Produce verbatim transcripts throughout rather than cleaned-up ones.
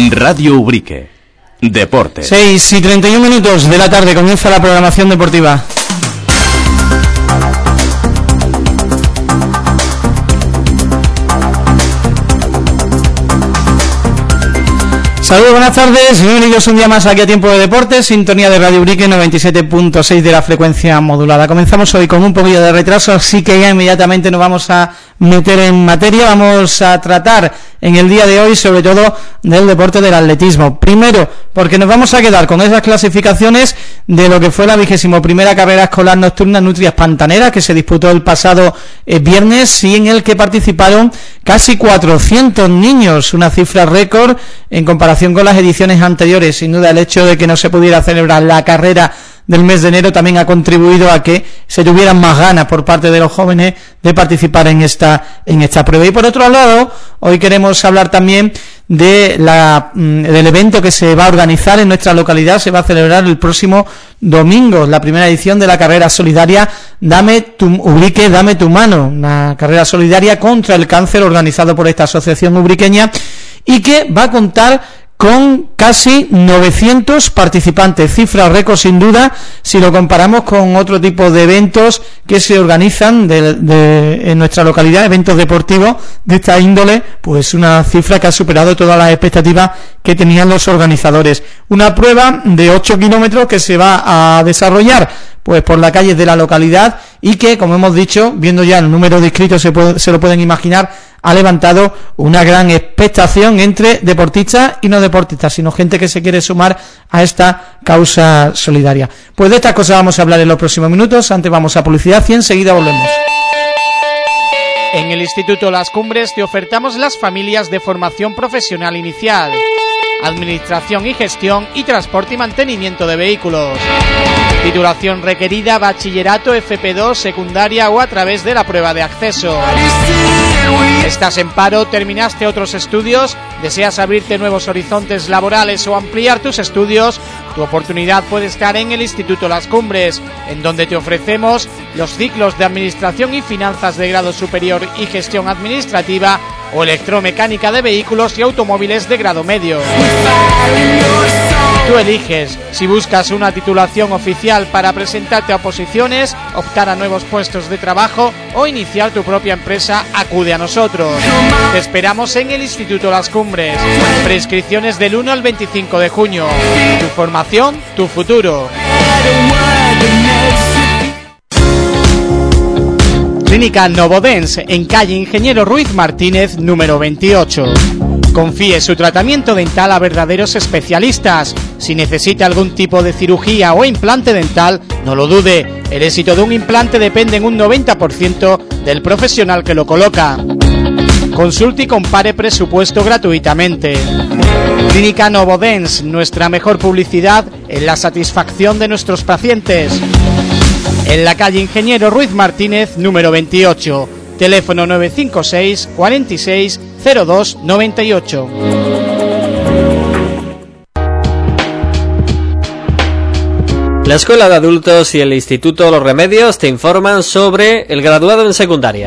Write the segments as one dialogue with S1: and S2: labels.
S1: Radio Ubrique. Deportes.
S2: seis y treinta y un minutos de la tarde comienza la programación deportiva. Saludos, buenas tardes, bienvenidos un día más aquí a Tiempo de Deportes, sintonía de Radio Ubrique noventa y siete punto seis de la frecuencia modulada. Comenzamos hoy con un poquillo de retraso, así que ya inmediatamente nos vamos a meter en materia. Vamos a tratar en el día de hoy sobre todo del deporte del atletismo. Primero, porque nos vamos a quedar con esas clasificaciones de lo que fue la vigésimo primera carrera escolar nocturna Nutrias Pantaneras, que se disputó el pasado eh, viernes y en el que participaron casi cuatrocientos niños, una cifra récord en comparación con las ediciones anteriores. Sin duda el hecho de que no se pudiera celebrar la carrera del mes de enero también ha contribuido a que se tuvieran más ganas por parte de los jóvenes de participar en esta en esta prueba. Y por otro lado, hoy queremos hablar también de la del evento que se va a organizar en nuestra localidad. Se va a celebrar el próximo domingo, la primera edición de la carrera solidaria Dame tu Ubrique, Dame tu Mano, una carrera solidaria contra el cáncer organizado por esta asociación ubriqueña y que va a contar con casi novecientos participantes, cifra récord sin duda si lo comparamos con otro tipo de eventos que se organizan de, de, en nuestra localidad, eventos deportivos de esta índole, pues una cifra que ha superado todas las expectativas que tenían los organizadores. Una prueba de ocho kilómetros que se va a desarrollar pues por las calles de la localidad y que, como hemos dicho, viendo ya el número de inscritos se, puede, se lo pueden imaginar, ha levantado una gran expectación entre deportistas y no deportistas, sino gente que se quiere sumar a esta causa solidaria. Pues de estas cosas vamos a hablar en los próximos minutos. Antes vamos a publicidad y enseguida volvemos.
S3: En el Instituto Las Cumbres te ofertamos las familias de formación profesional inicial, administración y gestión y transporte y mantenimiento de vehículos. Titulación requerida, bachillerato, F P dos, secundaria o a través de la prueba de acceso. ¿Estás en paro? ¿Terminaste otros estudios? ¿Deseas abrirte nuevos horizontes laborales o ampliar tus estudios? Tu oportunidad puede estar en el Instituto Las Cumbres, en donde te ofrecemos los ciclos de Administración y Finanzas de grado superior y Gestión Administrativa o Electromecánica de Vehículos y Automóviles de grado medio. Tú eliges. Si buscas una titulación oficial para presentarte a oposiciones, optar a nuevos puestos de trabajo o iniciar tu propia empresa, acude a nosotros. Te esperamos en el Instituto Las Cumbres. Prescripciones del uno al veinticinco de junio. Tu formación, tu futuro. Clínica Novodens, en calle Ingeniero Ruiz Martínez, número veintiocho. Confíe su tratamiento dental a verdaderos especialistas. Si necesita algún tipo de cirugía o implante dental, no lo dude. El éxito de un implante depende en un noventa por ciento del profesional que lo coloca. Consulte y compare presupuesto gratuitamente. Clínica Novodens, nuestra mejor publicidad en la satisfacción de nuestros pacientes. En la calle Ingeniero Ruiz Martínez, número veintiocho. Teléfono nueve cinco seis, cuarenta y seis, cero dos noventa y ocho.
S4: La Escuela de Adultos y el Instituto Los Remedios te informan sobre el graduado en secundaria.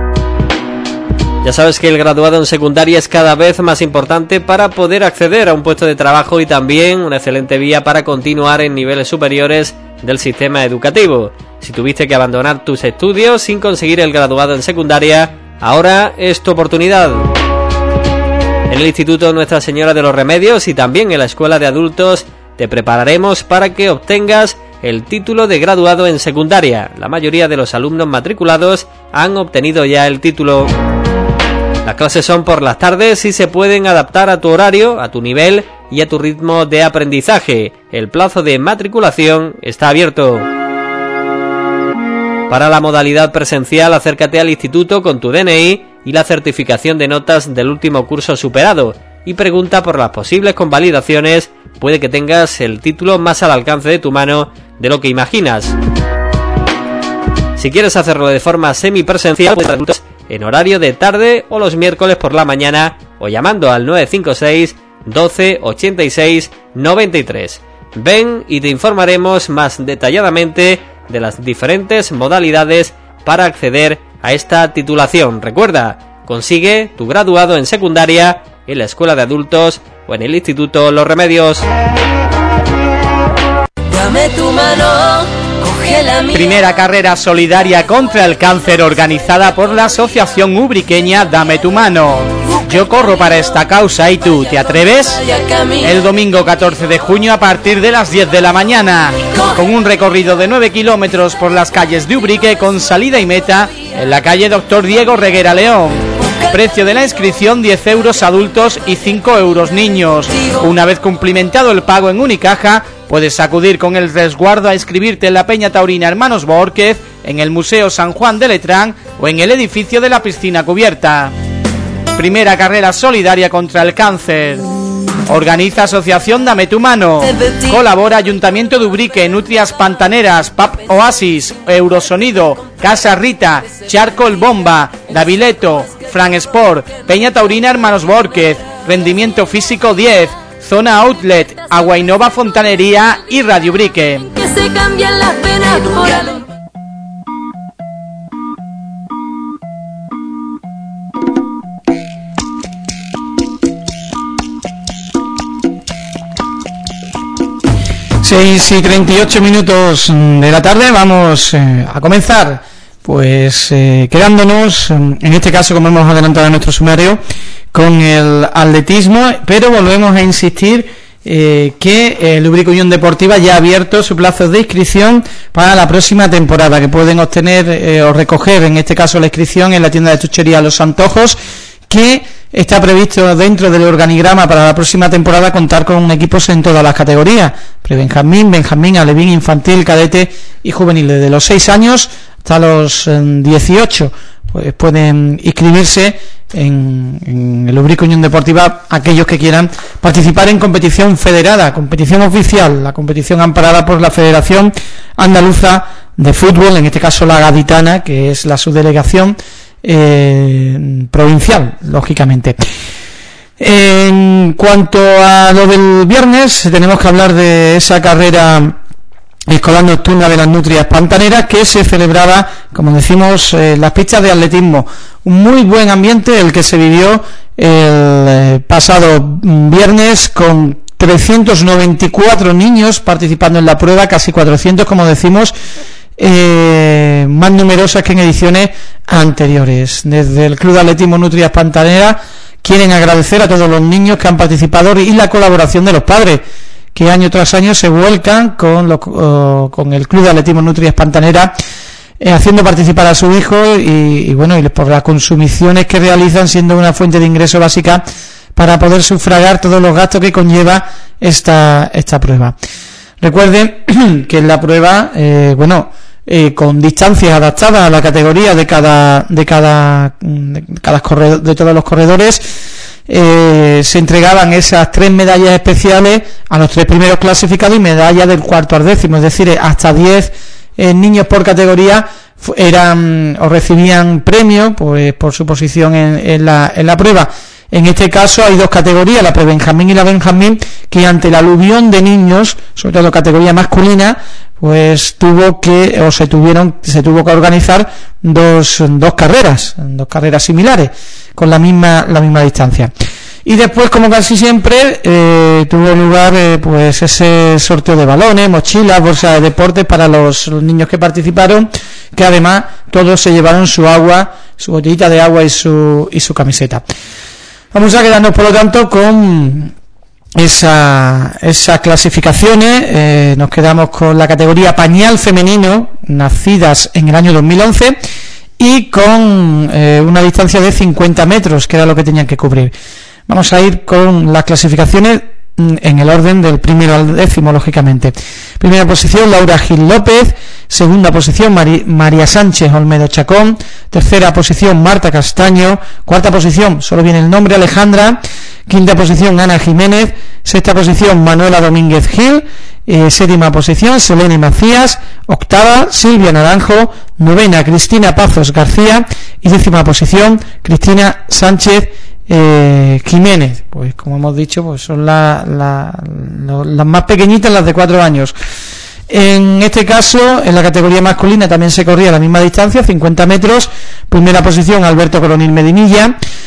S4: Ya sabes que el graduado en secundaria es cada vez más importante para poder acceder a un puesto de trabajo y también una excelente vía para continuar en niveles superiores del sistema educativo. Si tuviste que abandonar tus estudios sin conseguir el graduado en secundaria, ahora es tu oportunidad. En el Instituto Nuestra Señora de los Remedios y también en la Escuela de Adultos te prepararemos para que obtengas el título de graduado en secundaria. La mayoría de los alumnos matriculados han obtenido ya el título. Las clases son por las tardes y se pueden adaptar a tu horario, a tu nivel y a tu ritmo de aprendizaje. El plazo de matriculación está abierto. Para la modalidad presencial, acércate al instituto con tu D N I y la certificación de notas del último curso superado y pregunta por las posibles convalidaciones. Puede que tengas el título más al alcance de tu mano de lo que imaginas. Si quieres hacerlo de forma semipresencial, puedes hacerlo en horario de tarde o los miércoles por la mañana o llamando al nueve cinco seis, doce, ochenta y seis, noventa y tres. Ven y te informaremos más detalladamente de las diferentes modalidades para acceder a esta titulación. Recuerda, consigue tu graduado en secundaria en la Escuela de Adultos o en el Instituto Los Remedios.
S5: Dame tu mano, coge la mía.
S3: Primera carrera solidaria contra el cáncer organizada por la asociación ubriqueña Dame tu mano. Yo corro para esta causa, ¿y tú te atreves? El domingo catorce de junio a partir de las diez de la mañana, con un recorrido de nueve kilómetros por las calles de Ubrique con salida y meta en la calle Doctor Diego Reguera León. Precio de la inscripción diez euros adultos y cinco euros niños. Una vez cumplimentado el pago en Unicaja, puedes acudir con el resguardo a inscribirte en la Peña Taurina Hermanos Bórquez, en el Museo San Juan de Letrán o en el edificio de la piscina cubierta. Primera carrera solidaria contra el cáncer. Organiza Asociación Dame tu mano. Colabora Ayuntamiento de Ubrique, Nutrias Pantaneras, P A P Oasis, Eurosonido, Casa Rita, Charco El Bomba, Davileto, Fran Sport, Peña Taurina Hermanos Bórquez, Rendimiento Físico diez, Zona Outlet, Agua Innova Fontanería y Radio Ubrique.
S5: Que se cambian las penas por algo.
S2: seis y treinta y ocho minutos de la tarde, vamos eh, a comenzar, pues eh, quedándonos, en este caso, como hemos adelantado en nuestro sumario, con el atletismo, pero volvemos a insistir eh, que el Ubrique Unión Deportiva ya ha abierto su plazo de inscripción para la próxima temporada, que pueden obtener eh, o recoger, en este caso, la inscripción en la tienda de chuchería Los Antojos, que está previsto dentro del organigrama para la próxima temporada contar con equipos en todas las categorías: prebenjamín, benjamín, alevín, infantil, cadete y juvenil. Desde los seis años hasta los dieciocho pues pueden inscribirse en, en el Ubrique Unión Deportiva aquellos que quieran participar en competición federada, competición oficial, la competición amparada por la Federación Andaluza de Fútbol, en este caso la Gaditana, que es la subdelegación Eh, provincial, lógicamente. En cuanto a lo del viernes, tenemos que hablar de esa carrera escolar nocturna de las Nutrias Pantaneras que se celebraba, como decimos, en las pistas de atletismo. Un muy buen ambiente el que se vivió el pasado viernes, con trescientos noventa y cuatro niños participando en la prueba, casi cuatrocientos, como decimos, Eh, más numerosas que en ediciones anteriores. Desde el Club de Atletismo Nutrias Pantaneras quieren agradecer a todos los niños que han participado y la colaboración de los padres, que año tras año se vuelcan con, lo, uh, con el Club de Atletismo Nutrias Pantaneras, eh, haciendo participar a su hijo y, y bueno, y por las consumiciones que realizan, siendo una fuente de ingreso básica para poder sufragar todos los gastos que conlleva esta, esta prueba. Recuerden que en la prueba, eh, bueno, eh, con distancias adaptadas a la categoría de cada de cada de, cada corredor, de todos los corredores, eh, se entregaban esas tres medallas especiales a los tres primeros clasificados y medalla del cuarto al décimo, es decir, hasta diez eh, niños por categoría eran o recibían premios pues por su posición en, en la en la prueba. En este caso hay dos categorías, la prebenjamín y la benjamín, que ante el aluvión de niños, sobre todo categoría masculina, pues tuvo que, o se tuvieron, se tuvo que organizar dos, dos carreras, dos carreras similares, con la misma, la misma distancia. Y después, como casi siempre, eh, tuvo lugar eh, pues ese sorteo de balones, mochilas, bolsas de deporte para los, los niños que participaron, que además todos se llevaron su agua, su botellita de agua y su, y su camiseta. Vamos a quedarnos, por lo tanto, con esa, esas clasificaciones. Eh, nos quedamos con la categoría pañal femenino, nacidas en el año dos mil once, y con eh, una distancia de cincuenta metros, que era lo que tenían que cubrir. Vamos a ir con las clasificaciones en el orden del primero al décimo, lógicamente. Primera posición, Laura Gil López. Segunda posición, Mari, María Sánchez Olmedo Chacón. Tercera posición, Marta Castaño. Cuarta posición, solo viene el nombre, Alejandra. Quinta posición, Ana Jiménez. Sexta posición, Manuela Domínguez Gil. Eh, séptima posición, Selene Macías. Octava, Silvia Naranjo. Novena, Cristina Pazos García. Y décima posición, Cristina Sánchez Eh, Jiménez. Pues como hemos dicho, pues son la, la, la, las más pequeñitas, las de cuatro años. En este caso, en la categoría masculina también se corría la misma distancia, cincuenta metros. Primera posición, Alberto Coronil Medinilla.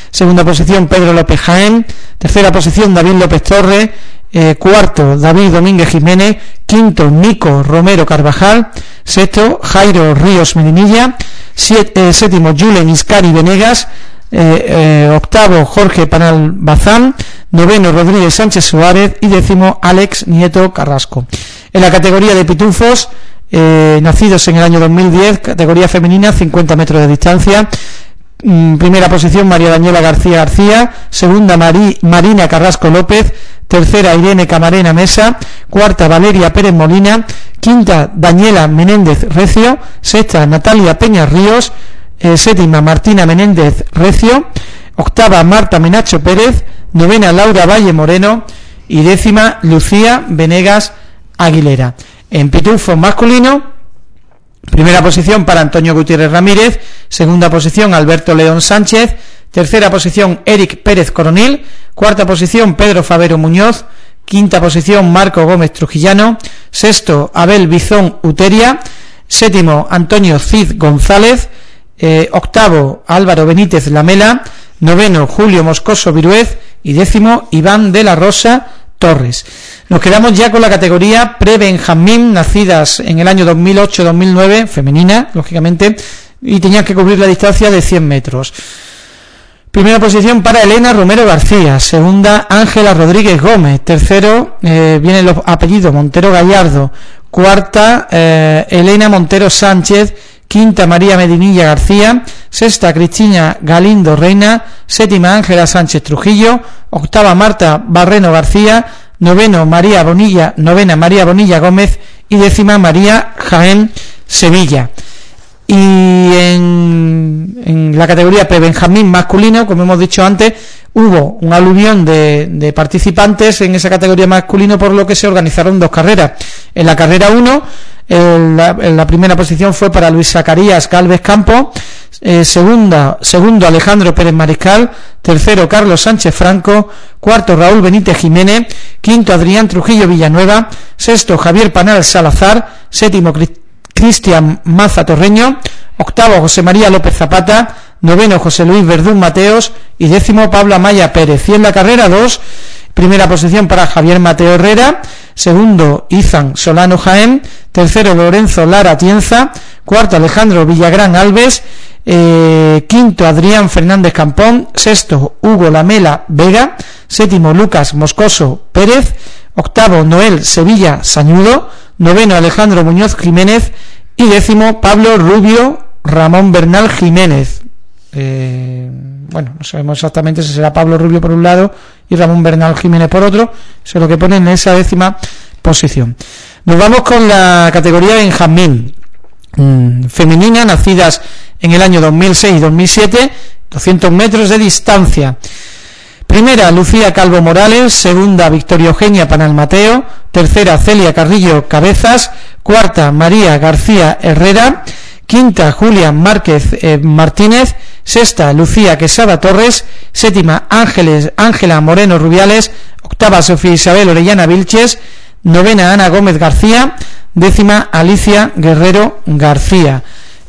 S2: segunda posición Pedro López Jaén, tercera posición David López Torres, eh, cuarto David Domínguez Jiménez, quinto Nico Romero Carvajal, sexto Jairo Ríos Medinilla, siete, eh, séptimo Julen Iscari Venegas, eh, eh, octavo Jorge Panal Bazán, noveno Rodríguez Sánchez Suárez y décimo Alex Nieto Carrasco. En la categoría de pitufos, eh, nacidos en el año dos mil diez, categoría femenina, cincuenta metros de distancia, mm, primera posición María Daniela García García, segunda Mari, Marina Carrasco López, tercera Irene Camarena Mesa, cuarta Valeria Pérez Molina, quinta Daniela Menéndez Recio, sexta Natalia Peña Ríos, eh, séptima Martina Menéndez Recio, octava Marta Menacho Pérez, novena Laura Valle Moreno y décima Lucía Venegas Aguilera. En pitufo masculino, primera posición para Antonio Gutiérrez Ramírez, segunda posición Alberto León Sánchez, tercera posición Eric Pérez Coronil, cuarta posición Pedro Favero Muñoz, quinta posición Marco Gómez Trujillano, sexto Abel Bizón Uteria, séptimo Antonio Cid González, eh, octavo Álvaro Benítez Lamela, noveno Julio Moscoso Viruez y décimo Iván de la Rosa Torres. Nos quedamos ya con la categoría pre-Benjamín, nacidas en el año dos mil ocho dos mil nueve, femenina, lógicamente, y tenían que cubrir la distancia de cien metros. Primera posición para Elena Romero García, segunda Ángela Rodríguez Gómez, tercero eh, viene el apellido Montero Gallardo, cuarta eh, Elena Montero Sánchez, quinta María Medinilla García, sexta Cristina Galindo Reina, séptima Ángela Sánchez Trujillo, octava Marta Barreno García, noveno María Bonilla, novena María Bonilla Gómez y décima María Jaén Sevilla. Y en, en la categoría pre-Benjamín masculino, como hemos dicho antes, hubo un aluvión de, de participantes en esa categoría masculino, por lo que se organizaron dos carreras. En la carrera uno, en la, en la primera posición fue para Luis Zacarías Galvez Campo, eh, segunda, segundo Alejandro Pérez Mariscal, tercero Carlos Sánchez Franco, cuarto Raúl Benítez Jiménez, quinto Adrián Trujillo Villanueva, sexto Javier Panal Salazar, séptimo Cristian Maza Torreño, octavo José María López Zapata, noveno José Luis Verdún Mateos y décimo Pablo Amaya Pérez. Y en la carrera dos, primera posición para Javier Mateo Herrera, segundo Izan Solano Jaén, tercero Lorenzo Lara Tienza, cuarto Alejandro Villagrán Alves, eh, quinto Adrián Fernández Campón, sexto Hugo Lamela Vega, séptimo Lucas Moscoso Pérez, octavo Noel Sevilla Sañudo, noveno Alejandro Muñoz Jiménez y décimo Pablo Rubio Ramón Bernal Jiménez. Eh, bueno, no sabemos exactamente si será Pablo Rubio por un lado y Ramón Bernal Jiménez por otro, eso es lo que ponen en esa décima posición. Nos vamos con la categoría Benjamín, mm, femenina, nacidas en el año dos mil seis y dos mil siete, doscientos metros de distancia. Primera Lucía Calvo Morales, segunda Victoria Eugenia Panal Mateo, tercera Celia Carrillo Cabezas, cuarta María García Herrera, quinta Julia Márquez eh, Martínez, sexta Lucía Quesada Torres, séptima Ángeles Ángela Moreno Rubiales, octava Sofía Isabel Orellana Vilches, novena Ana Gómez García, décima Alicia Guerrero García.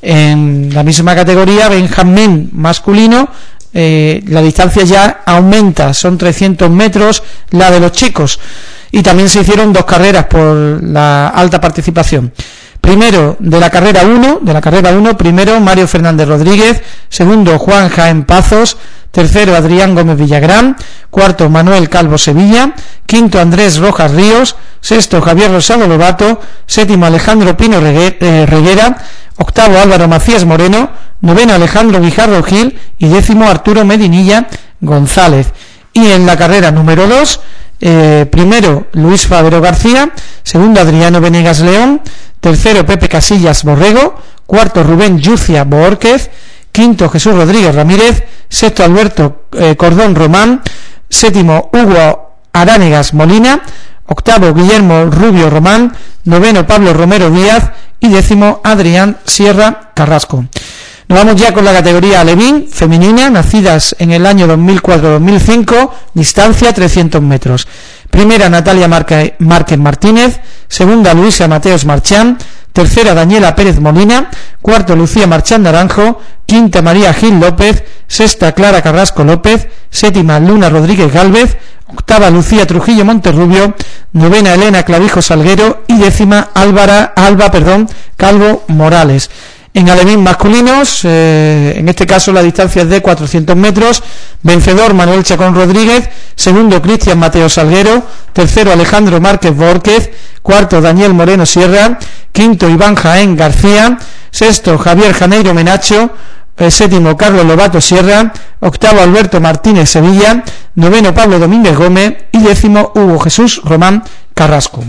S2: En la misma categoría Benjamín masculino, eh, la distancia ya aumenta, son trescientos metros la de los chicos, y también se hicieron dos carreras por la alta participación. Primero de la carrera uno, de la carrera uno, primero Mario Fernández Rodríguez, segundo Juan Jaén Pazos, tercero Adrián Gómez Villagrán, cuarto Manuel Calvo Sevilla, quinto Andrés Rojas Ríos, sexto Javier Rosado Lobato, séptimo Alejandro Pino Reguera, octavo Álvaro Macías Moreno, noveno Alejandro Guijarro Gil y décimo Arturo Medinilla González. Y en la carrera número dos, eh, primero Luis Favero García, segundo Adriano Venegas León, tercero Pepe Casillas Borrego, cuarto Rubén Yucia Boórquez, quinto Jesús Rodríguez Ramírez, sexto Alberto eh, Cordón Román, séptimo Hugo Aránegas Molina, octavo Guillermo Rubio Román, noveno Pablo Romero Díaz y décimo Adrián Sierra Carrasco. Nos vamos ya con la categoría alevín, femenina, nacidas en el año dos mil cuatro dos mil cinco, distancia trescientos metros. Primera, Natalia Márquez Martínez. Segunda, Luisa Mateos Marchán. Tercera, Daniela Pérez Molina. Cuarto, Lucía Marchán Naranjo. Quinta, María Gil López. Sexta, Clara Carrasco López. Séptima, Luna Rodríguez Gálvez. Octava, Lucía Trujillo Monterrubio. Novena, Elena Clavijo Salguero. Y décima, Álvara, Alba perdón, Calvo Morales. En alevín masculinos, eh, en este caso la distancia es de cuatrocientos metros. Vencedor, Manuel Chacón Rodríguez. Segundo, Cristian Mateo Salguero. Tercero, Alejandro Márquez Bórquez. Cuarto, Daniel Moreno Sierra. Quinto, Iván Jaén García. Sexto, Javier Janeiro Menacho. Eh, séptimo, Carlos Lobato Sierra. Octavo, Alberto Martínez Sevilla. Noveno, Pablo Domínguez Gómez. Y décimo, Hugo Jesús Román Carrasco.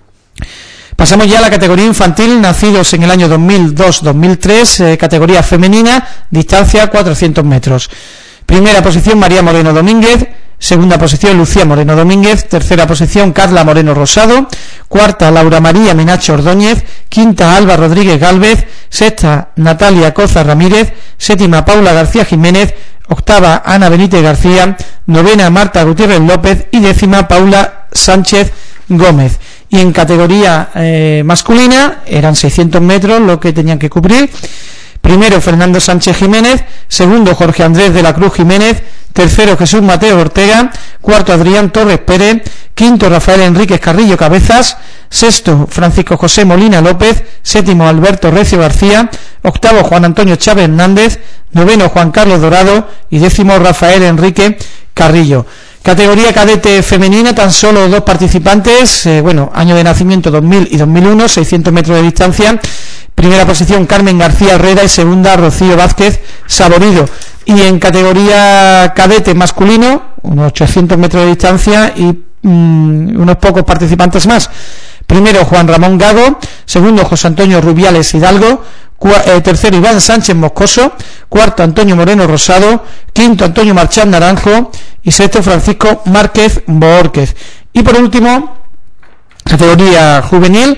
S2: Pasamos ya a la categoría infantil, nacidos en el año dos mil dos dos mil tres, eh, categoría femenina, distancia cuatrocientos metros. Primera posición, María Moreno Domínguez. Segunda posición, Lucía Moreno Domínguez. Tercera posición, Carla Moreno Rosado. Cuarta, Laura María Menacho Ordóñez. Quinta, Alba Rodríguez Gálvez. Sexta, Natalia Coza Ramírez. Séptima, Paula García Jiménez. Octava, Ana Benítez García. Novena, Marta Gutiérrez López. Y décima, Paula Sánchez Gómez. Y en categoría eh, masculina eran seiscientos metros lo que tenían que cubrir. Primero, Fernando Sánchez Jiménez. Segundo, Jorge Andrés de la Cruz Jiménez. Tercero, Jesús Mateo Ortega. Cuarto, Adrián Torres Pérez. Quinto, Rafael Enríquez Carrillo Cabezas. Sexto, Francisco José Molina López. Séptimo, Alberto Recio García. Octavo, Juan Antonio Chávez Hernández. Noveno, Juan Carlos Dorado. Y décimo, Rafael Enrique Carrillo. Categoría cadete femenina, tan solo dos participantes, eh, bueno, año de nacimiento dos mil y dos mil uno, seiscientos metros de distancia. Primera posición, Carmen García Herrera, y segunda, Rocío Vázquez Saborido. Y en categoría cadete masculino, unos ochocientos metros de distancia y mmm, unos pocos participantes más. Primero, Juan Ramón Gago. Segundo, José Antonio Rubiales Hidalgo. Eh, tercero, Iván Sánchez Moscoso. Cuarto, Antonio Moreno Rosado. Quinto, Antonio Marchán Naranjo. Y sexto, Francisco Márquez Boórquez. Y por último, categoría juvenil,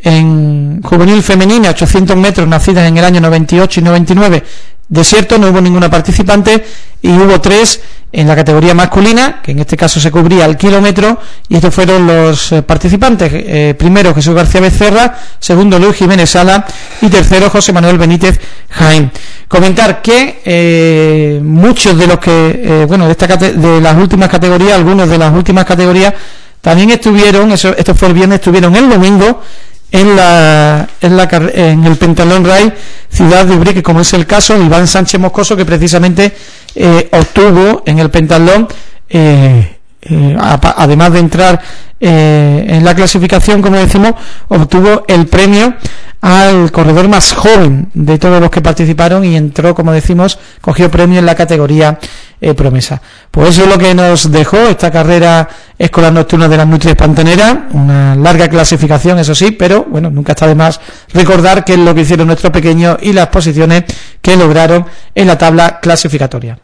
S2: en juvenil femenina, ochocientos metros, nacidas en el año noventa y ocho y noventa y nueve, desierto, no hubo ninguna participante, y hubo tres en la categoría masculina, que en este caso se cubría el kilómetro, y estos fueron los eh, participantes. Eh, primero, Jesús García Becerra. Segundo, Luis Jiménez Sala. Y tercero, José Manuel Benítez Jaén. Comentar que eh, muchos de los que, eh, bueno, de, esta cate- de las últimas categorías, algunos de las últimas categorías, también estuvieron, eso, esto fue el viernes, estuvieron el domingo en la en la en el Pentalón Ray Ciudad de Ubrique, como es el caso de Iván Sánchez Moscoso, que precisamente eh, obtuvo en el Pentalón, eh, eh, a, además de entrar eh, en la clasificación, como decimos, obtuvo el premio al corredor más joven de todos los que participaron y entró, como decimos, cogió premio en la categoría eh, promesa. Pues eso es lo que nos dejó esta carrera escolar nocturna de las Nutrias Pantaneras, una larga clasificación, eso sí, pero bueno, nunca está de más recordar qué es lo que hicieron nuestros pequeños y las posiciones que lograron en la tabla clasificatoria.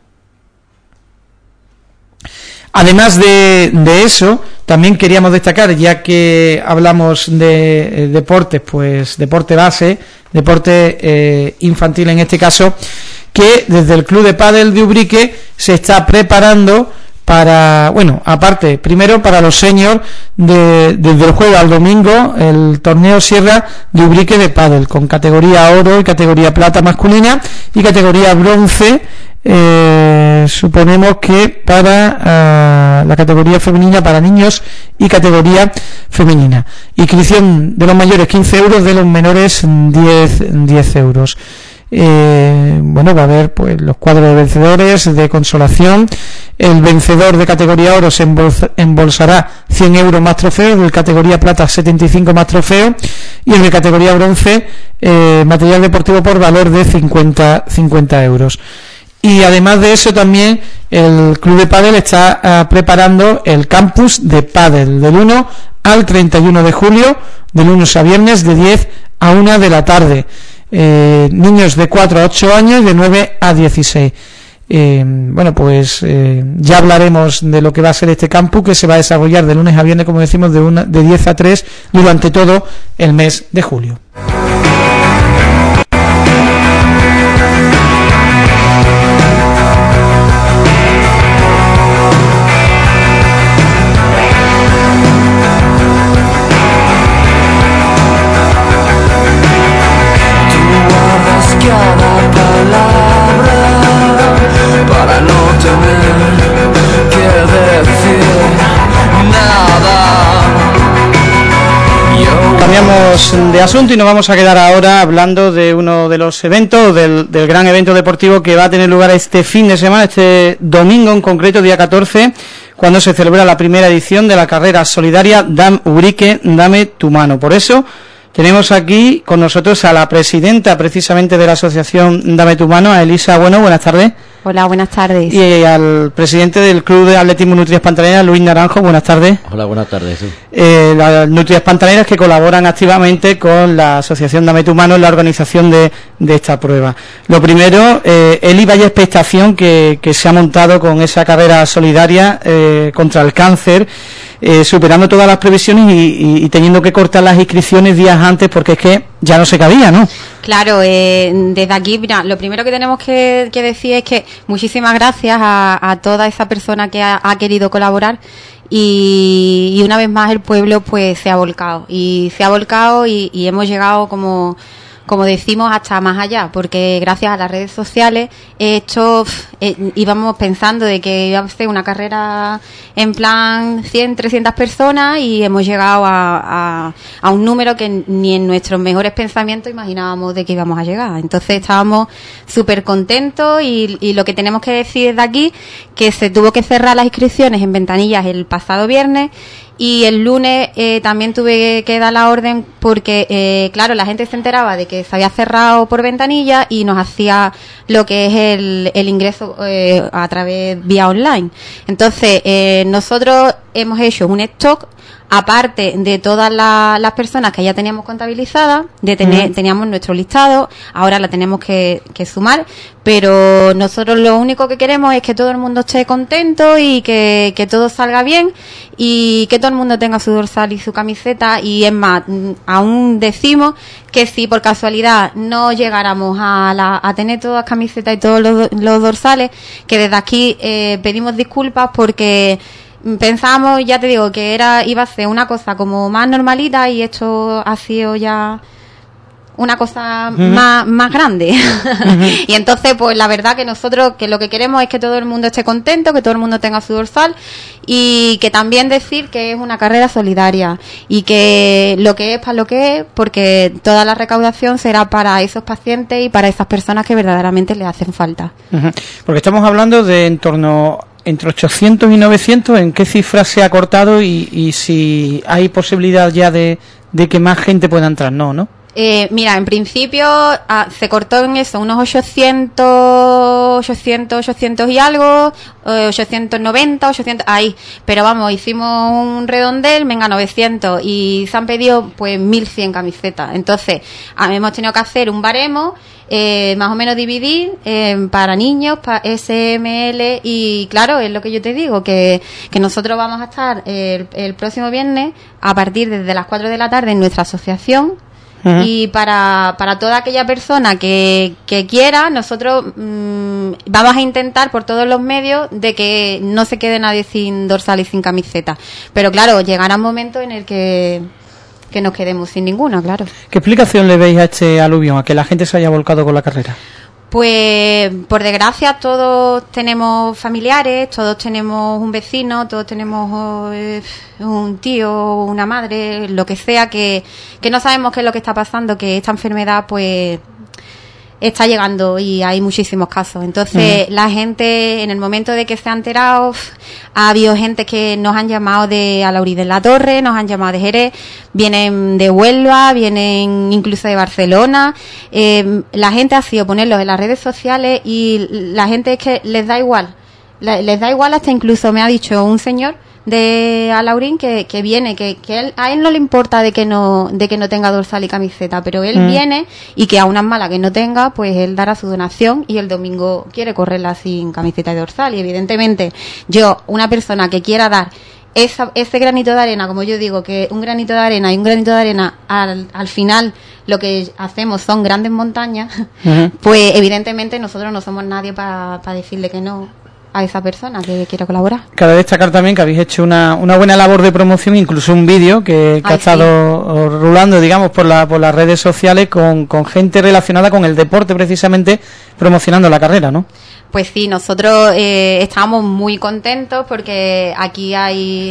S2: Además de, de eso, también queríamos destacar, ya que hablamos de eh, deportes, pues deporte base, deporte eh, infantil en este caso, que desde el Club de Pádel de Ubrique se está preparando para, bueno, aparte, primero para los seniors, de, desde el jueves al domingo, el torneo Sierra de Ubrique de Pádel, con categoría oro y categoría plata masculina y categoría bronce, eh, suponemos que para uh, la categoría femenina para niños y categoría femenina. Inscripción de los mayores quince euros, de los menores diez euros. Eh, bueno, va a haber pues los cuadros de vencedores de consolación. El vencedor de categoría oro se embolsa, embolsará cien euros más trofeos, el de categoría plata setenta y cinco más trofeos, y el de categoría bronce eh, material deportivo por valor de cincuenta euros. Y además de eso, también el Club de Pádel está uh, preparando el campus de Pádel del uno al treinta y uno de julio, de lunes a viernes, de diez a una de la tarde. Eh, niños de cuatro a ocho años y de nueve a dieciséis. Eh, bueno, pues eh, ya hablaremos de lo que va a ser este campus, que se va a desarrollar de lunes a viernes, como decimos, de, una, de diez a tres durante todo el mes de julio. cambiamos de asunto y nos vamos a quedar ahora hablando de uno de los eventos, del, del gran evento deportivo que va a tener lugar este fin de semana, este domingo en concreto, día catorce, cuando se celebra la primera edición de la carrera solidaria Dam Ubrique, Dame tu mano. Por eso tenemos aquí con nosotros a la presidenta precisamente de la asociación Dame tu mano, a Elisa Bueno. Buenas tardes.
S6: Hola, buenas tardes.
S2: Y al presidente del Club de Atletismo Nutrias Pantaleras, Luis Naranjo. Buenas tardes.
S7: Hola, buenas tardes. Sí.
S2: Eh, las Nutrias Pantaleras que colaboran activamente con la asociación Dame tu mano en la organización de, de esta prueba. Lo primero, eh, Eli, vaya expectación que, que se ha montado con esa carrera solidaria eh, contra el cáncer, eh, superando todas las previsiones y, y, y teniendo que cortar las inscripciones días antes porque es que ya no se cabía, ¿no?
S6: Claro, eh, desde aquí, mira, lo primero que tenemos que, que decir es que muchísimas gracias a, a toda esa persona que ha, ha querido colaborar y, y una vez más el pueblo pues se ha volcado y se ha volcado y, y hemos llegado como... como decimos, hasta más allá, porque gracias a las redes sociales esto eh, íbamos pensando de que iba a ser una carrera en plan cien, trescientas personas y hemos llegado a, a, a un número que ni en nuestros mejores pensamientos imaginábamos de que íbamos a llegar. Entonces estábamos súper contentos y, y lo que tenemos que decir desde aquí, que se tuvo que cerrar las inscripciones en Ventanillas el pasado viernes. Y el lunes eh, también tuve que dar la orden porque, eh, claro, la gente se enteraba de que se había cerrado por Ventanilla y nos hacía lo que es el, el ingreso eh, a través vía online. Entonces, eh, nosotros hemos hecho un stock aparte de todas la, las personas que ya teníamos contabilizadas, de tener, uh-huh. teníamos nuestro listado, ahora la tenemos que, que sumar, pero nosotros lo único que queremos es que todo el mundo esté contento y que, que todo salga bien y que todo el mundo tenga su dorsal y su camiseta. Y es más, aún decimos que si por casualidad no llegáramos a, la, a tener todas las camisetas y todos los, los dorsales, que desde aquí eh, pedimos disculpas porque pensábamos, ya te digo, que era iba a ser una cosa como más normalita y esto ha sido ya una cosa uh-huh. más, más grande. Uh-huh. Y entonces, pues la verdad que nosotros que lo que queremos es que todo el mundo esté contento, que todo el mundo tenga su dorsal y que también decir que es una carrera solidaria y que lo que es para lo que es, porque toda la recaudación será para esos pacientes y para esas personas que verdaderamente le hacen falta.
S2: Uh-huh. Porque estamos hablando de en torno entre ochocientos y novecientos, ¿en qué cifra se ha cortado y, y si hay posibilidad ya de, de que más gente pueda entrar? No, ¿no?
S6: Eh, mira, en principio ah, se cortó en eso, unos ochocientos, ochocientos, ochocientos y algo, eh, ochocientos noventa, ochocientos, ahí. Pero vamos, hicimos un redondel, venga, novecientos y se han pedido pues mil cien camisetas. Entonces, ah, hemos tenido que hacer un baremo, eh, más o menos dividir eh, para niños, para S M L y claro, es lo que yo te digo, que, que nosotros vamos a estar el, el próximo viernes a partir desde las cuatro de la tarde en nuestra asociación. Uh-huh. Y para, para toda aquella persona que, que quiera, nosotros mmm, vamos a intentar por todos los medios de que no se quede nadie sin dorsal y sin camiseta. Pero claro, llegará un momento en el que, que nos quedemos sin ninguna, claro.
S2: ¿Qué explicación le veis a este aluvión, a que la gente se haya volcado con la carrera?
S6: Pues por desgracia todos tenemos familiares, todos tenemos un vecino, todos tenemos eh, un tío, una madre, lo que sea, que, que no sabemos qué es lo que está pasando, que esta enfermedad pues está llegando y hay muchísimos casos. Entonces uh-huh. la gente en el momento de que se ha enterado, ha habido gente que nos han llamado de Alaurí de la Torre, nos han llamado de Jerez, vienen de Huelva, vienen incluso de Barcelona. Eh, la gente ha sido ponerlos en las redes sociales y la gente es que les da igual, les da igual, hasta incluso me ha dicho un señor de Alaurín que, que viene, que, que él, a él no le importa de que no de que no tenga dorsal y camiseta, pero él mm. viene y que a unas malas que no tenga, pues él dará su donación y el domingo quiere correrla sin camiseta y dorsal. Y evidentemente yo, una persona que quiera dar esa, ese granito de arena, como yo digo, que un granito de arena y un granito de arena al, al final lo que hacemos son grandes montañas, uh-huh. pues evidentemente nosotros no somos nadie para pa decirle que no a esa persona que quiera colaborar.
S2: Cabe destacar también que habéis hecho una, una buena labor de promoción, incluso un vídeo que, que Ay, ha estado sí. rulando, digamos, por la por las redes sociales con, con gente relacionada con el deporte, precisamente promocionando la carrera, ¿no?
S6: Pues sí, nosotros eh, estábamos muy contentos porque aquí hay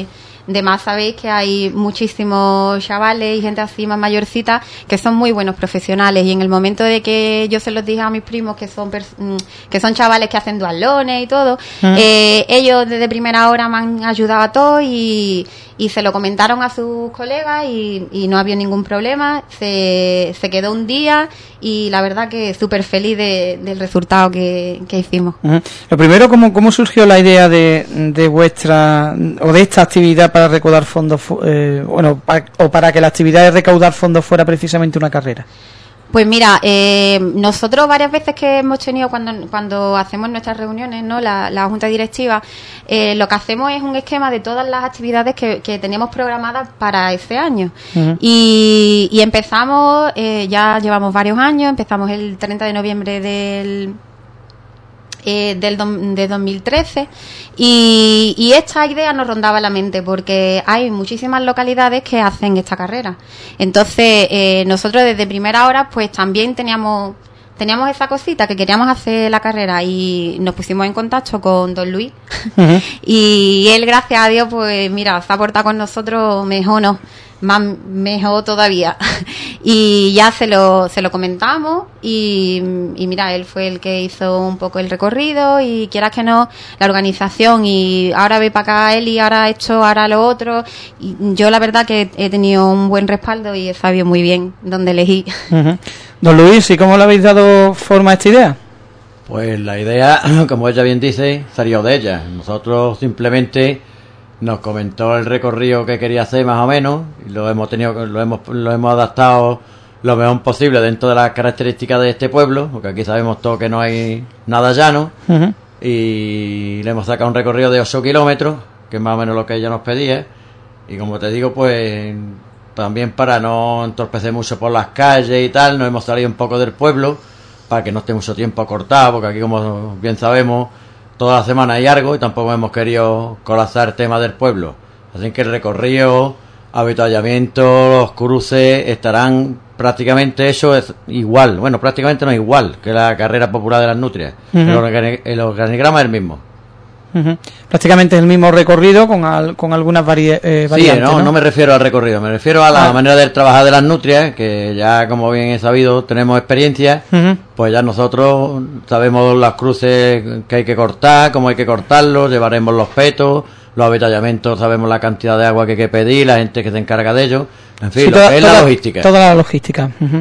S6: de más sabéis que hay muchísimos chavales y gente así más mayorcita que son muy buenos profesionales, y en el momento de que yo se los dije a mis primos que son que son chavales que hacen duatlones y todo, uh-huh. eh, ellos desde primera hora me han ayudado a todos y, y se lo comentaron a sus colegas y, y no había ningún problema. Se, se quedó un día y la verdad que súper feliz de, del resultado que, que hicimos.
S2: Uh-huh. Lo primero, ¿cómo, cómo surgió la idea de, de vuestra o de esta actividad para recaudar fondos, eh, bueno, para, o para que la actividad de recaudar fondos fuera precisamente una carrera?
S6: Pues mira, eh, nosotros varias veces que hemos tenido cuando cuando hacemos nuestras reuniones, no, la, la junta directiva, eh, lo que hacemos es un esquema de todas las actividades que, que teníamos programadas para ese año. Uh-huh. y, y empezamos, eh, ya llevamos varios años, empezamos el treinta de noviembre del Eh, del do, de dos mil trece y, y esta idea nos rondaba la mente porque hay muchísimas localidades que hacen esta carrera. Entonces eh, nosotros desde primera hora pues también teníamos teníamos esa cosita que queríamos hacer la carrera y nos pusimos en contacto con don Luis. Uh-huh. Y él, gracias a Dios, pues mira, se ha portado con nosotros mejor, no, más mejor todavía. Y ya se lo se lo comentamos y, y mira, él fue el que hizo un poco el recorrido y quieras que no, la organización, y ahora ve para acá él y ahora esto, ahora lo otro, y yo la verdad que he tenido un buen respaldo y he sabido muy bien dónde elegí. Uh-huh.
S2: Don Luis, ¿y cómo le habéis dado forma a esta idea?
S7: Pues la idea, como ella bien dice, salió de ella. Nosotros simplemente nos comentó el recorrido que quería hacer más o menos y lo hemos tenido, lo hemos, lo hemos adaptado lo mejor posible dentro de las características de este pueblo, porque aquí sabemos todos que no hay nada llano. Uh-huh. Y le hemos sacado un recorrido de ocho kilómetros, que es más o menos lo que ella nos pedía. Y como te digo, pues también para no entorpecer mucho por las calles y tal, nos hemos salido un poco del pueblo para que no esté mucho tiempo cortado, porque aquí, como bien sabemos, toda la semana hay algo y tampoco hemos querido colapsar el tema del pueblo. Así que el recorrido, avituallamiento, los cruces estarán prácticamente hechos igual, bueno, prácticamente no igual que la carrera popular de las nutrias. Uh-huh. el, organi- el organigrama es el mismo.
S2: Uh-huh. Prácticamente es el mismo recorrido con, al, con algunas vari- eh, variantes.
S7: Sí, no,
S2: no,
S7: no me refiero al recorrido, me refiero a la ah. manera de trabajar de las nutrias, que ya, como bien he sabido, tenemos experiencia. Uh-huh. Pues ya nosotros sabemos las cruces que hay que cortar, cómo hay que cortarlos, llevaremos los petos, los avituallamientos, sabemos la cantidad de agua que hay que pedir, la gente que se encarga de ello. En fin, sí, toda, lo que es toda, la logística.
S2: Toda la logística. Uh-huh.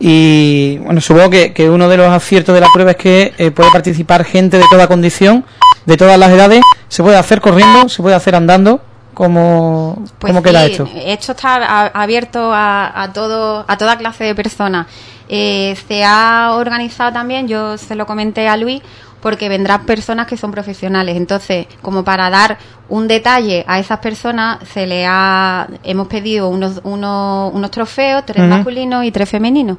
S2: Y bueno, supongo que, que uno de los aciertos de la prueba es que eh, puede participar gente de toda condición, de todas las edades. Se puede hacer corriendo, se puede hacer andando. ¿Cómo,
S6: pues
S2: cómo
S6: sí,
S2: queda esto?
S6: Esto está a, abierto a, a todo a toda clase de personas. Eh, se ha organizado también, yo se lo comenté a Luis, porque vendrán personas que son profesionales. Entonces, como para dar un detalle a esas personas, se le ha hemos pedido unos unos, unos trofeos, tres uh-huh. masculinos y tres femeninos.